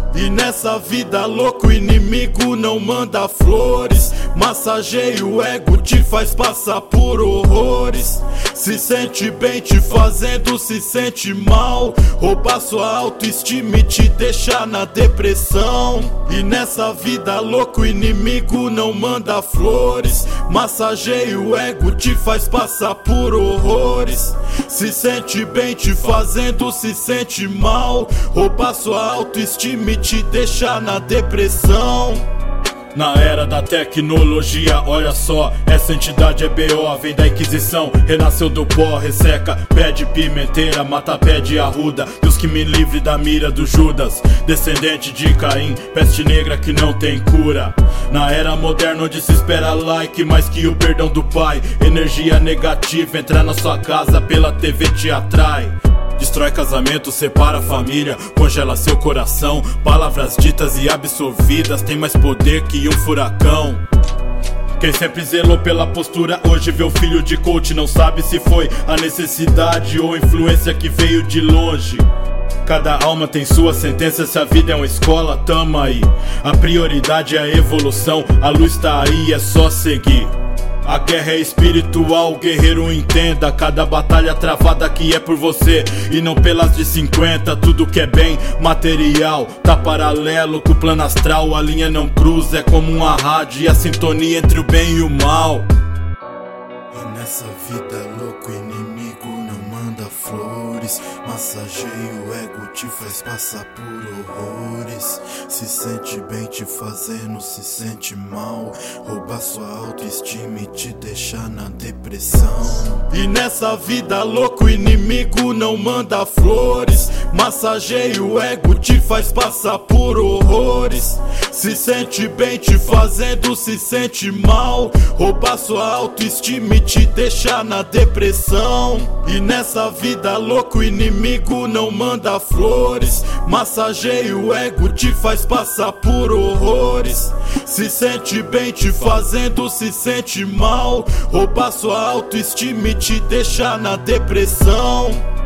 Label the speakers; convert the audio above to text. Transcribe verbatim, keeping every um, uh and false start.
Speaker 1: E nessa vida louco o inimigo não manda flores, massageia o ego, te faz passar por horrores. Se sente bem te fazendo se sente mal, rouba sua autoestima e te deixa na depressão. E nessa vida louco o inimigo não manda flores, massageia o ego, te faz passar por horrores. Se sente bem te fazendo se sente mal, rouba sua autoestima e te deixa na depressão.
Speaker 2: Na era da tecnologia, olha só, essa entidade é B O, vem da Inquisição. Renasceu do pó, resseca, pede pimenteira, mata pé de arruda. Deus que me livre da mira do Judas, descendente de Caim, peste negra que não tem cura. Na era moderna onde se espera like mais que o perdão do pai, energia negativa entra na sua casa, pela T V te atrai. Destrói casamento, separa a família, congela seu coração. Palavras ditas e absorvidas tem mais poder que um furacão. Quem sempre zelou pela postura hoje vê o filho de coach, não sabe se foi a necessidade ou influência que veio de longe. Cada alma tem sua sentença, se a vida é uma escola, tamo aí. A prioridade é a evolução, a luz tá aí, é só seguir. A guerra é espiritual, o guerreiro entenda. Cada batalha travada aqui é por você e não pelas de cinquenta. Tudo que é bem material tá paralelo com o plano astral. A linha não cruza, é como uma rádio e a sintonia entre o bem e o mal.
Speaker 1: E nessa vida louco o inimigo não manda flores, massageia o ego, te faz passar por horrores. Se sente bem te fazendo se sente mal, rouba sua autoestima e te deixa na depressão. E nessa vida louco o inimigo não manda flores, massageia o ego, te faz passar por horrores. Se sente bem te fazendo se sente mal, rouba sua autoestima e te deixa na depressão. E nessa vida louco o inimigo não manda flores, massageia o ego, te faz passar por horrores. Se sente bem te fazendo se sente mal, rouba sua autoestima e te deixa na depressão.